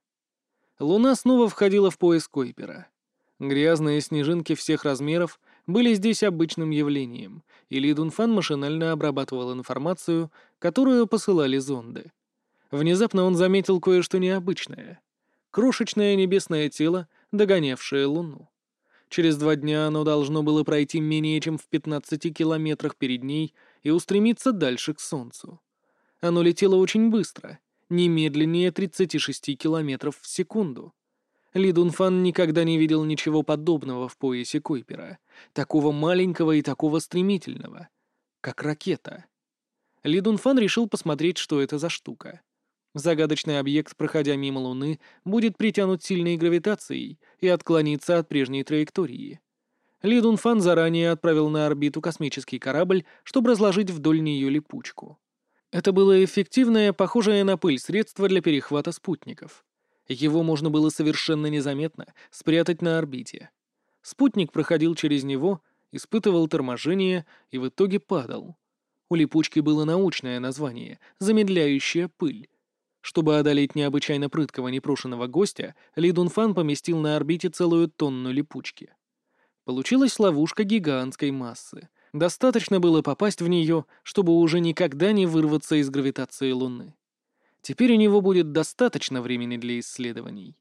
Луна снова входила в пояс Койпера. Грязные снежинки всех размеров были здесь обычным явлением, и Ли Дунфан машинально обрабатывал информацию, которую посылали зонды. Внезапно он заметил кое-что необычное. Крошечное небесное тело, догонявшее Луну. Через два дня оно должно было пройти менее чем в пятнадцати километрах перед ней и устремиться дальше к Солнцу. Оно летело очень быстро, не медленнее тридцати шести километров в секунду. Ли Дунфан никогда не видел ничего подобного в поясе Койпера, такого маленького и такого стремительного, как ракета. Ли Дунфан решил посмотреть, что это за штука. Загадочный объект, проходя мимо Луны, будет притянут сильной гравитацией и отклониться от прежней траектории. Ли Дунфан заранее отправил на орбиту космический корабль, чтобы разложить вдоль нее липучку. Это было эффективное, похожее на пыль средство для перехвата спутников. Его можно было совершенно незаметно спрятать на орбите. Спутник проходил через него, испытывал торможение и в итоге падал. У липучки было научное название — «замедляющая пыль». Чтобы одолеть необычайно прыткого непрошенного гостя, Ли Дунфан поместил на орбите целую тонну липучки. Получилась ловушка гигантской массы. Достаточно было попасть в нее, чтобы уже никогда не вырваться из гравитации Луны. Теперь у него будет достаточно времени для исследований.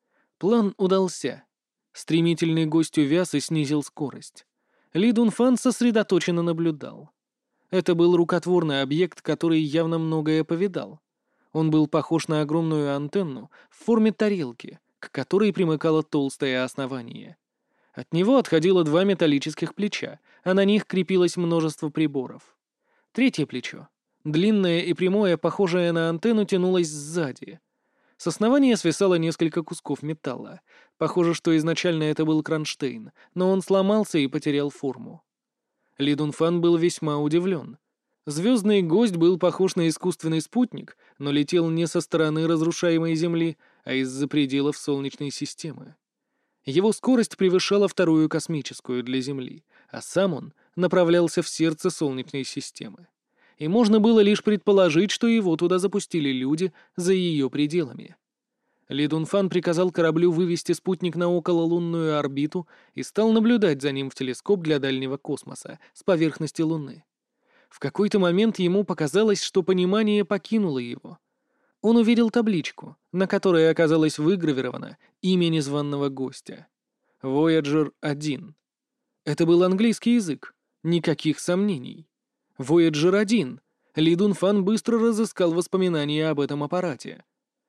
План удался. Стремительный гость увяз и снизил скорость. Ли Дунфан сосредоточенно наблюдал. Это был рукотворный объект, который явно многое повидал. Он был похож на огромную антенну в форме тарелки, к которой примыкало толстое основание. От него отходило два металлических плеча, а на них крепилось множество приборов. Третье плечо, длинное и прямое, похожее на антенну, тянулось сзади. С основания свисало несколько кусков металла. Похоже, что изначально это был кронштейн, но он сломался и потерял форму. Ли Дунфан был весьма удивлен. Звездный гость был похож на искусственный спутник, но летел не со стороны разрушаемой Земли, а из-за пределов Солнечной системы. Его скорость превышала вторую космическую для Земли, а сам он направлялся в сердце Солнечной системы. И можно было лишь предположить, что его туда запустили люди за ее пределами. Ли Дунфан приказал кораблю вывести спутник на окололунную орбиту и стал наблюдать за ним в телескоп для дальнего космоса с поверхности Луны. В какой-то момент ему показалось, что понимание покинуло его. Он увидел табличку, на которой оказалось выгравировано имя незваного гостя. Вояджер один. Это был английский язык. Никаких сомнений. Вояджер один. Ли Дунфан быстро разыскал воспоминания об этом аппарате.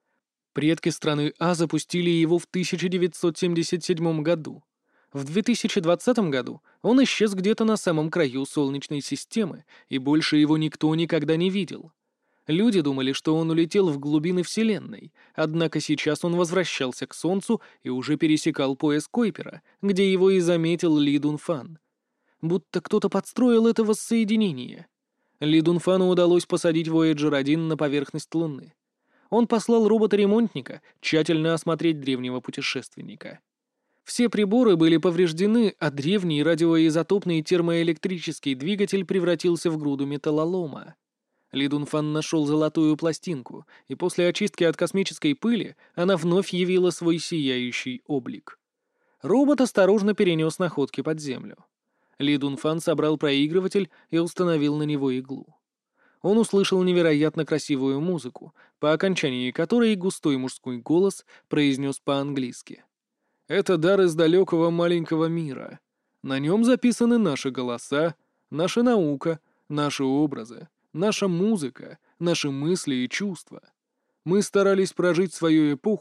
Предки страны А запустили его в тысяча девятьсот семьдесят седьмом году. В две тысячи двадцатом году он исчез где-то на самом краю Солнечной системы, и больше его никто никогда не видел. Люди думали, что он улетел в глубины Вселенной, однако сейчас он возвращался к Солнцу и уже пересекал пояс Койпера, где его и заметил Ли Дунфан. Будто кто-то подстроил это воссоединение. Ли Дунфану удалось посадить Вояджер один на поверхность Луны. Он послал робота-ремонтника тщательно осмотреть древнего путешественника. Все приборы были повреждены, а древний радиоизотопный термоэлектрический двигатель превратился в груду металлолома. Ли Дунфан нашел золотую пластинку, и после очистки от космической пыли она вновь явила свой сияющий облик. Робот осторожно перенес находки под землю. Ли Дунфан собрал проигрыватель и установил на него иглу. Он услышал невероятно красивую музыку, по окончании которой густой мужской голос произнес по-английски. «Это дар из далекого маленького мира. На нем записаны наши голоса, наша наука, наши образы, наша музыка, наши мысли и чувства. Мы старались прожить свою эпоху,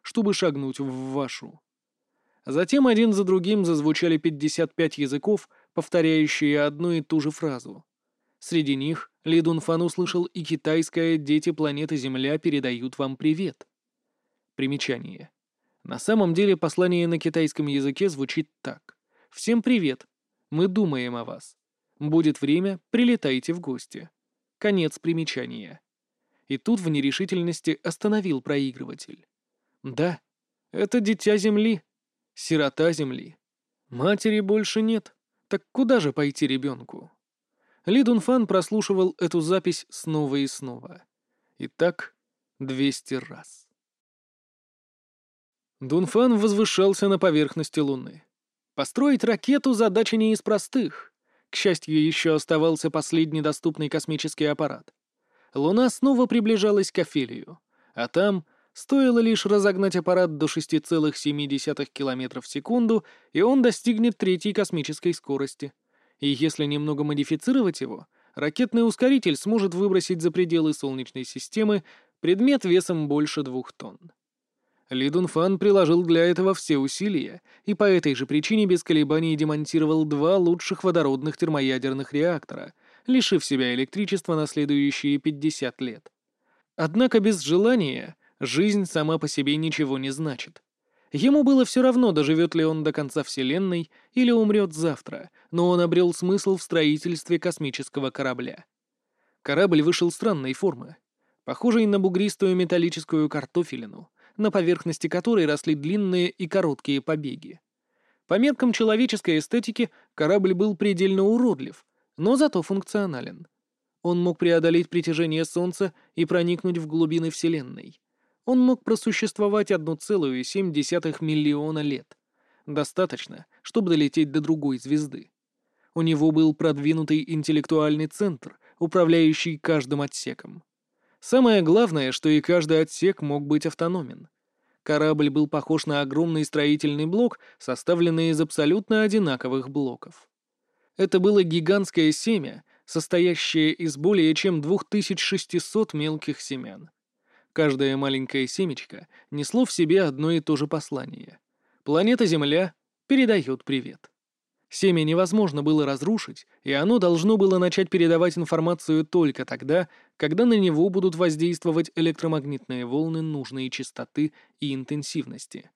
чтобы шагнуть в вашу. Затем один за другим зазвучали пятьдесят пять языков, повторяющие одну и ту же фразу. Среди них Ли Дунфан услышал и китайское «Дети планеты Земля передают вам привет». Примечание. На самом деле послание на китайском языке звучит так. «Всем привет. Мы думаем о вас. Будет время, прилетайте в гости». Конец примечания. И тут в нерешительности остановил проигрыватель. Да, это дитя Земли. Сирота Земли. Матери больше нет. Так куда же пойти ребенку? Ли Дунфан прослушивал эту запись снова и снова. И так двести раз. Дунфан возвышался на поверхности Луны. Построить ракету — задача не из простых. К счастью, еще оставался последний доступный космический аппарат. Луна снова приближалась к Офелию, а там стоило лишь разогнать аппарат до шесть целых семь десятых километров в секунду, и он достигнет третьей космической скорости. И если немного модифицировать его, ракетный ускоритель сможет выбросить за пределы Солнечной системы предмет весом больше двух тонн. Ли Дунфан приложил для этого все усилия и по этой же причине без колебаний демонтировал два лучших водородных термоядерных реактора, лишив себя электричества на следующие пятьдесят лет. Однако без желания жизнь сама по себе ничего не значит. Ему было все равно, доживет ли он до конца Вселенной или умрет завтра, но он обрел смысл в строительстве космического корабля. Корабль вышел странной формы, похожей на бугристую металлическую картофелину, на поверхности которой росли длинные и короткие побеги. По меркам человеческой эстетики корабль был предельно уродлив, но зато функционален. Он мог преодолеть притяжение Солнца и проникнуть в глубины Вселенной. Он мог просуществовать одна целая семь десятых миллиона лет. Достаточно, чтобы долететь до другой звезды. У него был продвинутый интеллектуальный центр, управляющий каждым отсеком. Самое главное, что и каждый отсек мог быть автономен. Корабль был похож на огромный строительный блок, составленный из абсолютно одинаковых блоков. Это было гигантское семя, состоящее из более чем две тысячи шестьсот мелких семян. Каждое маленькое семечко несло в себе одно и то же послание. Планета Земля передает привет. Семя невозможно было разрушить, и оно должно было начать передавать информацию только тогда, когда на него будут воздействовать электромагнитные волны нужной частоты и интенсивности.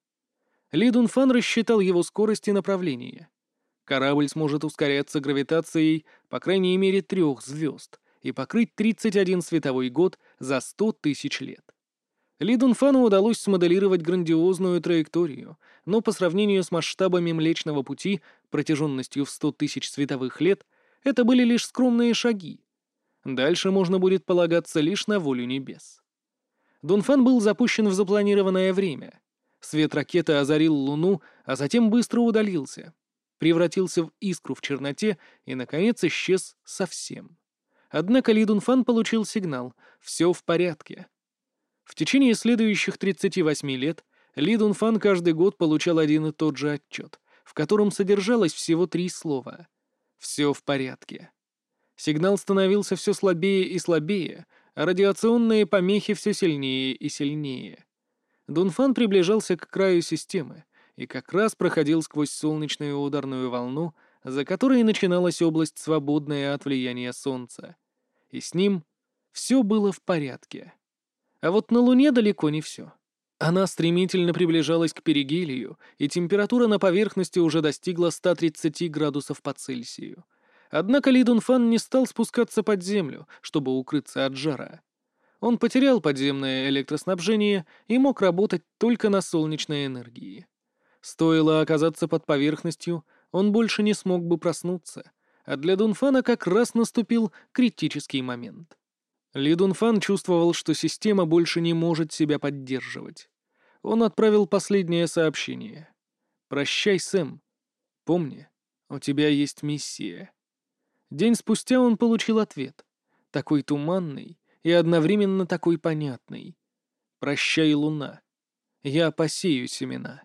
Ли Дунфан рассчитал его скорость и направление. Корабль сможет ускоряться гравитацией по крайней мере трех звезд и покрыть тридцать один световой год за сто тысяч лет. Ли Дунфану удалось смоделировать грандиозную траекторию, но по сравнению с масштабами Млечного Пути, протяженностью в сто тысяч световых лет, это были лишь скромные шаги. Дальше можно будет полагаться лишь на волю небес. Дунфан был запущен в запланированное время. Свет ракеты озарил Луну, а затем быстро удалился. Превратился в искру в черноте и, наконец, исчез совсем. Однако Ли Дунфан получил сигнал «все в порядке». В течение следующих тридцати восьми лет Ли Дунфан каждый год получал один и тот же отчет, в котором содержалось всего три слова «все в порядке». Сигнал становился все слабее и слабее, а радиационные помехи все сильнее и сильнее. Дунфан приближался к краю системы и как раз проходил сквозь солнечную ударную волну, за которой начиналась область, свободная от влияния Солнца. И с ним все было в порядке. А вот на Луне далеко не все. Она стремительно приближалась к перигелию, и температура на поверхности уже достигла ста тридцати градусов по Цельсию. Однако Ли Дунфан не стал спускаться под землю, чтобы укрыться от жара. Он потерял подземное электроснабжение и мог работать только на солнечной энергии. Стоило оказаться под поверхностью, он больше не смог бы проснуться, а для Дунфана как раз наступил критический момент. Ли Дунфан чувствовал, что система больше не может себя поддерживать. Он отправил последнее сообщение. «Прощай, Сэм. Помни, у тебя есть миссия». День спустя он получил ответ. Такой туманный и одновременно такой понятный. «Прощай, Луна. Я посею семена».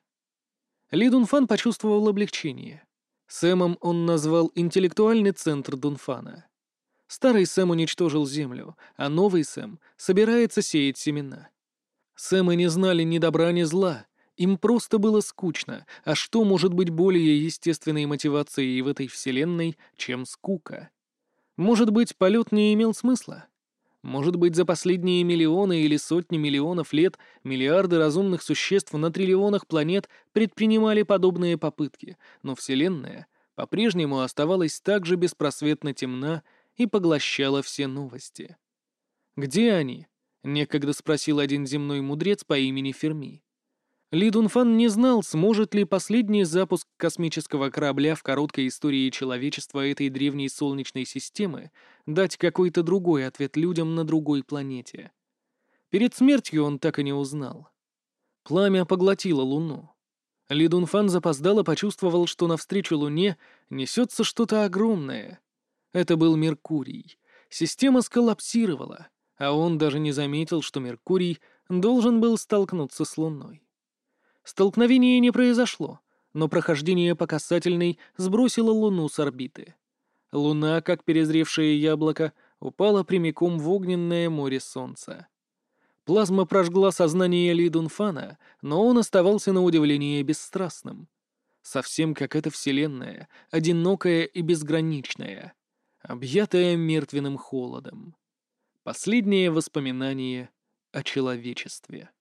Ли Дунфан почувствовал облегчение. Сэмом он назвал интеллектуальный центр Дунфана. Старый Сэм уничтожил Землю, а новый Сэм собирается сеять семена. Сэмы не знали ни добра, ни зла. Им просто было скучно, а что может быть более естественной мотивацией в этой вселенной, чем скука? Может быть, полет не имел смысла? Может быть, за последние миллионы или сотни миллионов лет миллиарды разумных существ на триллионах планет предпринимали подобные попытки, но Вселенная по-прежнему оставалась так же беспросветно темна и поглощала все новости. «Где они?» — некогда спросил один земной мудрец по имени Ферми. Ли Дунфан не знал, сможет ли последний запуск космического корабля в короткой истории человечества этой древней Солнечной системы дать какой-то другой ответ людям на другой планете. Перед смертью он так и не узнал. Пламя поглотило Луну. Ли Дунфан запоздало почувствовал, что навстречу Луне несется что-то огромное. Это был Меркурий. Система сколлапсировала, а он даже не заметил, что Меркурий должен был столкнуться с Луной. Столкновение не произошло, но прохождение по касательной сбросило Луну с орбиты. Луна, как перезревшее яблоко, упала прямиком в огненное море Солнца. Плазма прожгла сознание Ли Дунфана, но он оставался на удивление бесстрастным. Совсем как эта вселенная, одинокая и безграничная, объятая мертвенным холодом. Последнее воспоминание о человечестве.